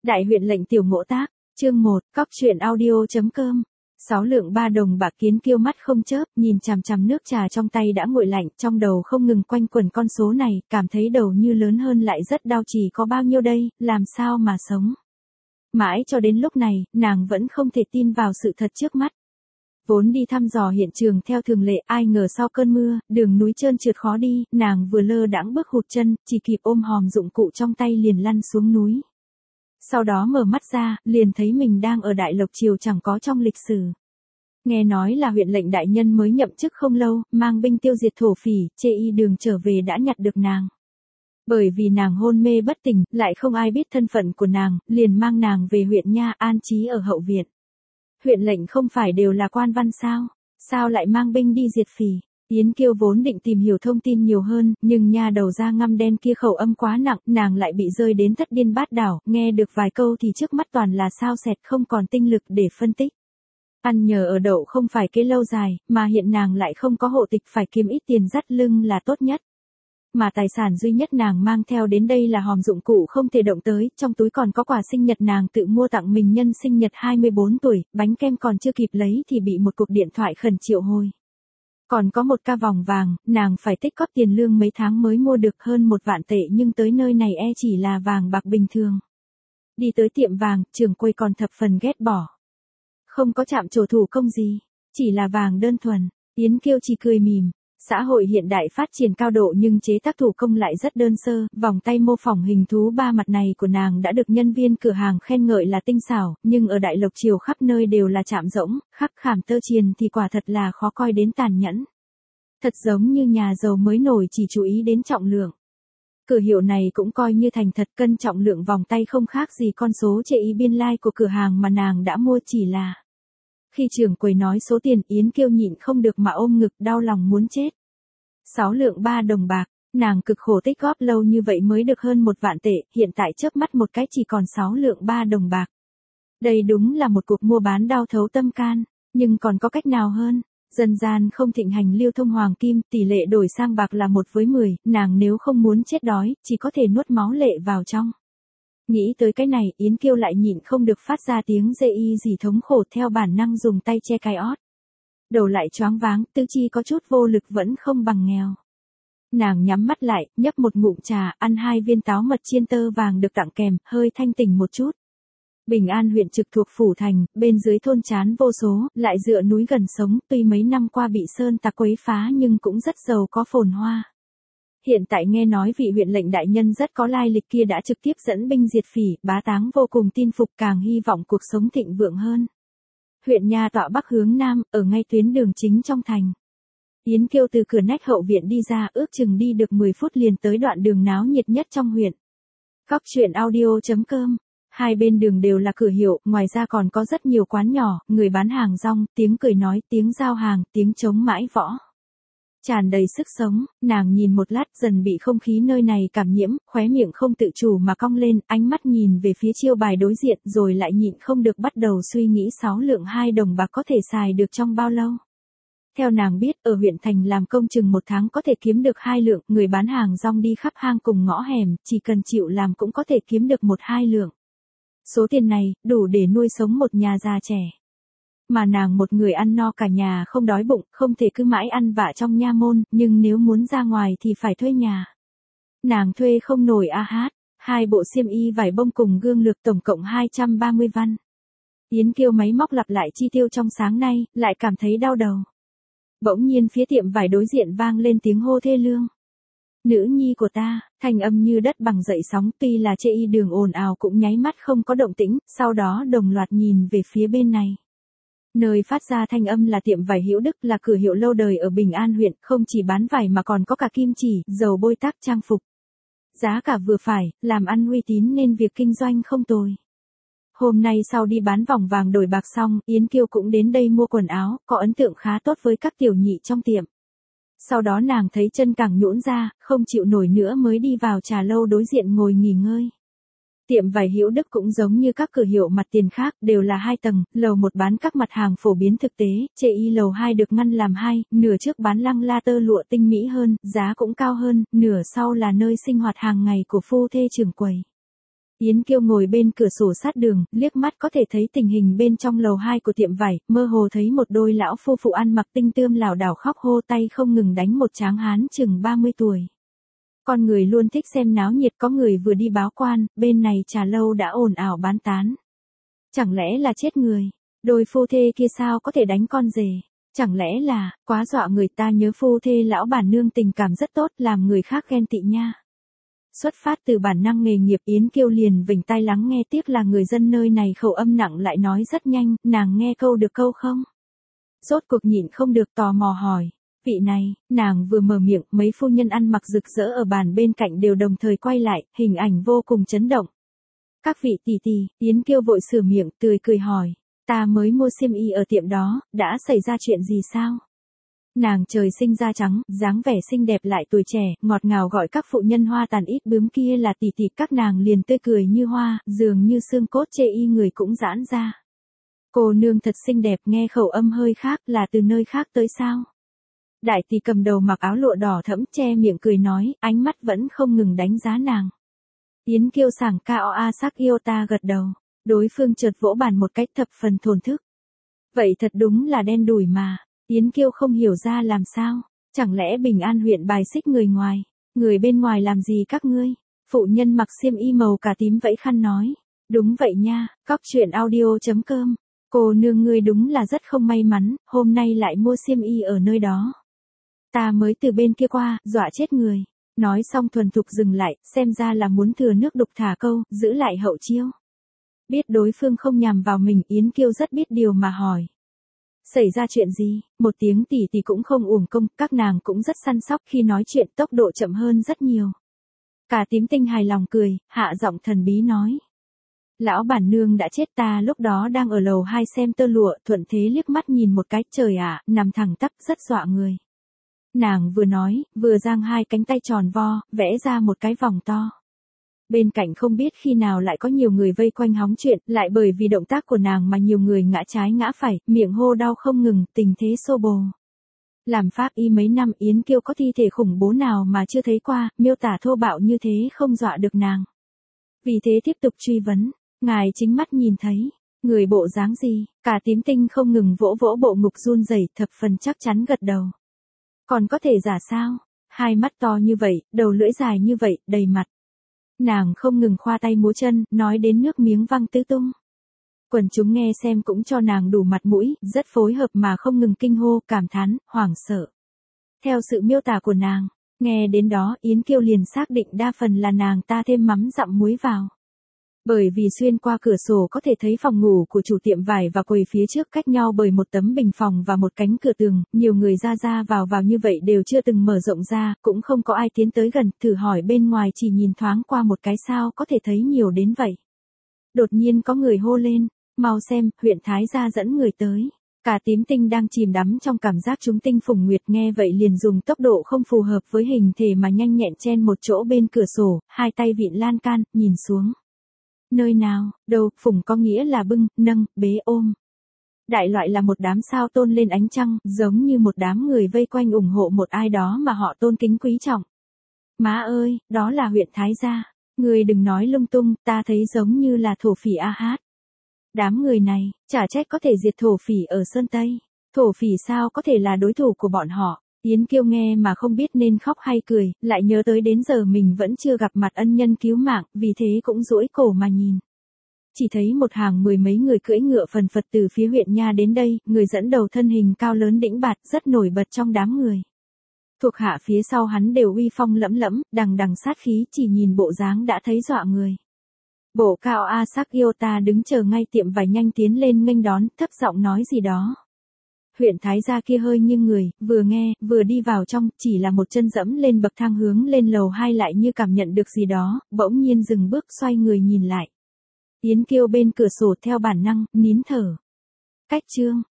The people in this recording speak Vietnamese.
Đại huyện lệnh tiểu ngộ tác, chương 1, cóc truyện audio.com. 6 lượng 3 đồng bạc. Kiến Kiêu mắt không chớp, nhìn chằm chằm nước trà trong tay đã nguội lạnh, trong đầu không ngừng quanh quẩn con số này, cảm thấy đầu như lớn hơn lại rất đau. Chỉ có bao nhiêu đây, làm sao mà sống. Mãi cho đến lúc này, nàng vẫn không thể tin vào sự thật trước mắt. Vốn đi thăm dò hiện trường theo thường lệ, ai ngờ sau cơn mưa, đường núi trơn trượt khó đi, nàng vừa lơ đãng bước hụt chân, chỉ kịp ôm hòm dụng cụ trong tay liền lăn xuống núi. Sau đó mở mắt ra, liền thấy mình đang ở Đại Lộc Triều chẳng có trong lịch sử. Nghe nói là huyện lệnh đại nhân mới nhậm chức không lâu, mang binh tiêu diệt thổ phỉ, chê y đường trở về đã nhặt được nàng. Bởi vì nàng hôn mê bất tỉnh, lại không ai biết thân phận của nàng, liền mang nàng về huyện Nha an trí ở hậu viện. Huyện lệnh không phải đều là quan văn sao? Sao lại mang binh đi diệt phỉ? Yến Kiêu vốn định tìm hiểu thông tin nhiều hơn, nhưng nha đầu da ngăm đen kia khẩu âm quá nặng, nàng lại bị rơi đến thất điên bát đảo, nghe được vài câu thì trước mắt toàn là sao sẹt, không còn tinh lực để phân tích. Ăn nhờ ở đậu không phải kế lâu dài, mà hiện nàng lại không có hộ tịch, phải kiếm ít tiền dắt lưng là tốt nhất. Mà tài sản duy nhất nàng mang theo đến đây là hòm dụng cụ không thể động tới, trong túi còn có quà sinh nhật nàng tự mua tặng mình nhân sinh nhật 24 tuổi, bánh kem còn chưa kịp lấy thì bị một cuộc điện thoại khẩn triệu hồi. Còn có một ca vòng vàng, nàng phải tích cóp tiền lương mấy tháng mới mua được hơn 1 vạn tệ, nhưng tới nơi này chỉ là vàng bạc bình thường. Đi tới tiệm vàng, trưởng quầy còn thập phần ghét bỏ. Không có chạm trổ thủ công gì, chỉ là vàng đơn thuần. Yến Kiêu chỉ cười mỉm. Xã hội hiện đại phát triển cao độ nhưng chế tác thủ công lại rất đơn sơ, vòng tay mô phỏng hình thú 3 mặt này của nàng đã được nhân viên cửa hàng khen ngợi là tinh xảo, nhưng ở Đại Lộc Triều khắp nơi đều là chạm rỗng, khắc khảm tơ triền thì quả thật là khó coi đến tàn nhẫn. Thật giống như nhà giàu mới nổi chỉ chú ý đến trọng lượng. Cửa hiệu này cũng coi như thành thật, cân trọng lượng vòng tay không khác gì con số chệ ý biên lai của cửa hàng mà nàng đã mua, chỉ là... Khi trưởng quầy nói số tiền, Yến Kiêu nhịn không được mà ôm ngực, đau lòng muốn chết. 6 lượng 3 đồng bạc, nàng cực khổ tích góp lâu như vậy mới được hơn 1 vạn tệ, hiện tại chớp mắt một cái chỉ còn 6 lượng 3 đồng bạc. Đây đúng là một cuộc mua bán đau thấu tâm can, nhưng còn có cách nào hơn? Dân gian không thịnh hành lưu thông hoàng kim, tỷ lệ đổi sang bạc là 1/10, nàng nếu không muốn chết đói, chỉ có thể nuốt máu lệ vào trong. Nghĩ tới cái này, Yến Kiêu lại nhịn không được phát ra tiếng dê y gì thống khổ, theo bản năng dùng tay che cái ót. Đầu lại choáng váng, tứ chi có chút vô lực, vẫn không bằng nghèo. Nàng nhắm mắt lại, nhấp một ngụm trà, ăn 2 viên táo mật chiên tơ vàng được tặng kèm, hơi thanh tỉnh một chút. Bình An huyện trực thuộc phủ thành, bên dưới thôn chán vô số, lại dựa núi gần sống, tuy mấy năm qua bị sơn tặc quấy phá nhưng cũng rất giàu có phồn hoa. Hiện tại nghe nói vị huyện lệnh đại nhân rất có lai lịch kia đã trực tiếp dẫn binh diệt phỉ, bá táng vô cùng tin phục, càng hy vọng cuộc sống thịnh vượng hơn. Huyện Nha tọa bắc hướng nam, ở ngay tuyến đường chính trong thành. Yến Kiêu từ cửa nách hậu viện đi ra, ước chừng đi được 10 phút liền tới đoạn đường náo nhiệt nhất trong huyện. Cóc truyện audio.com. Hai bên đường đều là cửa hiệu, ngoài ra còn có rất nhiều quán nhỏ, người bán hàng rong, tiếng cười nói, tiếng giao hàng, tiếng trống mãi võ. Tràn đầy sức sống, nàng nhìn một lát dần bị không khí nơi này cảm nhiễm, khóe miệng không tự chủ mà cong lên, ánh mắt nhìn về phía chiêu bài đối diện rồi lại nhịn không được bắt đầu suy nghĩ 6 lượng 2 đồng bạc có thể xài được trong bao lâu. Theo nàng biết, ở huyện thành làm công chừng 1 tháng có thể kiếm được 2 lượng, người bán hàng rong đi khắp hang cùng ngõ hẻm, chỉ cần chịu làm cũng có thể kiếm được 1-2 lượng. Số tiền này, đủ để nuôi sống một nhà già trẻ. Mà nàng một người ăn no cả nhà không đói bụng, không thể cứ mãi ăn vạ trong nha môn, nhưng nếu muốn ra ngoài thì phải thuê nhà. Nàng thuê không nổi hát, 2 bộ xiêm y vải bông cùng gương lược tổng cộng 230 văn. Yến Kiêu máy móc lặp lại chi tiêu trong sáng nay, lại cảm thấy đau đầu. Bỗng nhiên phía tiệm vải đối diện vang lên tiếng hô thê lương. Nữ nhi của ta, thanh âm như đất bằng dậy sóng, tuy là chê y đường ồn ào cũng nháy mắt không có động tĩnh, sau đó đồng loạt nhìn về phía bên này. Nơi phát ra thanh âm là tiệm vải Hữu Đức, là cửa hiệu lâu đời ở Bình An huyện, không chỉ bán vải mà còn có cả kim chỉ, dầu bôi tác trang phục. Giá cả vừa phải, làm ăn uy tín nên việc kinh doanh không tồi. Hôm nay sau đi bán vòng vàng đổi bạc xong, Yến Kiêu cũng đến đây mua quần áo, có ấn tượng khá tốt với các tiểu nhị trong tiệm. Sau đó nàng thấy chân càng nhũn ra, không chịu nổi nữa mới đi vào trà lâu đối diện ngồi nghỉ ngơi. Tiệm vải Hữu Đức cũng giống như các cửa hiệu mặt tiền khác, đều là 2 tầng, lầu 1 bán các mặt hàng phổ biến thực tế, chê y lầu 2 được ngăn làm 2, nửa trước bán lăng la tơ lụa tinh mỹ hơn, giá cũng cao hơn, nửa sau là nơi sinh hoạt hàng ngày của phu thê trưởng quầy. Yến Kiêu ngồi bên cửa sổ sát đường, liếc mắt có thể thấy tình hình bên trong lầu 2 của tiệm vải, mơ hồ thấy một đôi lão phu phụ ăn mặc tinh tươm lảo đảo khóc hô tay không ngừng đánh một tráng hán chừng 30 tuổi. Con người luôn thích xem náo nhiệt, có người vừa đi báo quan, bên này trà lâu đã ồn ào bán tán. Chẳng lẽ là chết người? Đôi phu thê kia sao có thể đánh con rể? Chẳng lẽ là, quá dọa người ta, nhớ phu thê lão bản nương tình cảm rất tốt, làm người khác ghen tị nha. Xuất phát từ bản năng nghề nghiệp, Yến Kiêu liền vểnh tai lắng nghe, tiếc là người dân nơi này khẩu âm nặng lại nói rất nhanh, nàng nghe câu được câu không? Rốt cuộc nhịn không được tò mò hỏi. Vị này, nàng vừa mở miệng, mấy phu nhân ăn mặc rực rỡ ở bàn bên cạnh đều đồng thời quay lại, hình ảnh vô cùng chấn động. Các vị tỷ tỷ, Yến Kiêu vội sửa miệng, tươi cười hỏi. Ta mới mua xiêm y ở tiệm đó, đã xảy ra chuyện gì sao? Nàng trời sinh da trắng, dáng vẻ xinh đẹp lại tuổi trẻ, ngọt ngào gọi các phụ nhân hoa tàn ít bướm kia là tỷ tỷ, các nàng liền tươi cười như hoa, dường như xương cốt chê y người cũng giãn ra. Cô nương thật xinh đẹp, nghe khẩu âm hơi khác, là từ nơi khác tới sao? Đại tỷ cầm đầu mặc áo lụa đỏ thẫm che miệng cười nói, ánh mắt vẫn không ngừng đánh giá nàng. Yến Kiêu sảng Koa sắc yêu ta gật đầu, đối phương chợt vỗ bàn một cách thập phần thổn thức. Vậy thật đúng là đen đủi mà. Yến Kiêu không hiểu ra làm sao, chẳng lẽ Bình An huyện bài xích người ngoài, người bên ngoài làm gì các ngươi? Phụ nhân mặc xiêm y màu cà tím vẫy khăn nói, đúng vậy nha, cóc truyện audio.com, cô nương ngươi đúng là rất không may mắn, hôm nay lại mua xiêm y ở nơi đó. Ta mới từ bên kia qua, dọa chết người. Nói xong thuần thục dừng lại, xem ra là muốn thừa nước đục thả câu, giữ lại hậu chiêu. Biết đối phương không nhằm vào mình, Yến Kiêu rất biết điều mà hỏi. Xảy ra chuyện gì? Một tiếng tỷ tỷ cũng không uổng công, các nàng cũng rất săn sóc khi nói chuyện, tốc độ chậm hơn rất nhiều. Cả tím tinh hài lòng cười, hạ giọng thần bí nói. Lão bản nương đã chết, ta lúc đó đang ở lầu 2 xem tơ lụa, thuận thế liếc mắt nhìn một cái, trời ạ, nằm thẳng tắp rất dọa người. Nàng vừa nói, vừa giang hai cánh tay tròn vo, vẽ ra một cái vòng to. Bên cạnh không biết khi nào lại có nhiều người vây quanh hóng chuyện, lại bởi vì động tác của nàng mà nhiều người ngã trái ngã phải, miệng hô đau không ngừng, tình thế xô bồ. Làm pháp y mấy năm, Yến Kiêu có thi thể khủng bố nào mà chưa thấy qua, miêu tả thô bạo như thế không dọa được nàng. Vì thế tiếp tục truy vấn, ngài chính mắt nhìn thấy, người bộ dáng gì? Cả tím tinh không ngừng vỗ vỗ bộ ngực run rẩy, thập phần chắc chắn gật đầu. Còn có thể giả sao? Hai mắt to như vậy, đầu lưỡi dài như vậy, đầy mặt. Nàng không ngừng khoa tay múa chân, nói đến nước miếng văng tứ tung. Quần chúng nghe xem cũng cho nàng đủ mặt mũi, rất phối hợp mà không ngừng kinh hô, cảm thán, hoảng sợ. Theo sự miêu tả của nàng, nghe đến đó, Yến Kiêu liền xác định đa phần là nàng ta thêm mắm dặm muối vào. Bởi vì xuyên qua cửa sổ có thể thấy phòng ngủ của chủ tiệm vải và quầy phía trước cách nhau bởi một tấm bình phòng và một cánh cửa tường, nhiều người ra ra vào như vậy đều chưa từng mở rộng ra, cũng không có ai tiến tới gần, thử hỏi bên ngoài chỉ nhìn thoáng qua một cái sao có thể thấy nhiều đến vậy. Đột nhiên có người hô lên, mau xem, huyện Thái gia dẫn người tới. Cả tím tinh đang chìm đắm trong cảm giác trúng tinh phùng nguyệt nghe vậy liền dùng tốc độ không phù hợp với hình thể mà nhanh nhẹn chen một chỗ bên cửa sổ, hai tay vịn lan can, nhìn xuống. Nơi nào, đâu, phùng có nghĩa là bưng, nâng, bế ôm. Đại loại là một đám sao tôn lên ánh trăng, giống như một đám người vây quanh ủng hộ một ai đó mà họ tôn kính quý trọng. Má ơi, đó là huyện Thái gia. Người đừng nói lung tung, ta thấy giống như là thổ phỉ A Hát. Đám người này, chả trách có thể diệt thổ phỉ ở Sơn Tây. Thổ phỉ sao có thể là đối thủ của bọn họ. Yến Kiêu nghe mà không biết nên khóc hay cười, lại nhớ tới đến giờ mình vẫn chưa gặp mặt ân nhân cứu mạng, vì thế cũng duỗi cổ mà nhìn. Chỉ thấy một hàng mười mấy người cưỡi ngựa phần phật từ phía huyện nha đến đây, người dẫn đầu thân hình cao lớn đĩnh bạt, rất nổi bật trong đám người. Thuộc hạ phía sau hắn đều uy phong lẫm lẫm, đằng đằng sát khí, chỉ nhìn bộ dáng đã thấy dọa người. Bộ cao A sắc yêu ta đứng chờ ngay tiệm vải nhanh tiến lên nghênh đón, thấp giọng nói gì đó. Huyện Thái gia kia hơi nghiêng người, vừa nghe, vừa đi vào trong, chỉ là một chân dẫm lên bậc thang hướng lên lầu 2 lại như cảm nhận được gì đó, bỗng nhiên dừng bước xoay người nhìn lại. Yến Kiêu bên cửa sổ theo bản năng, nín thở. Cách chương.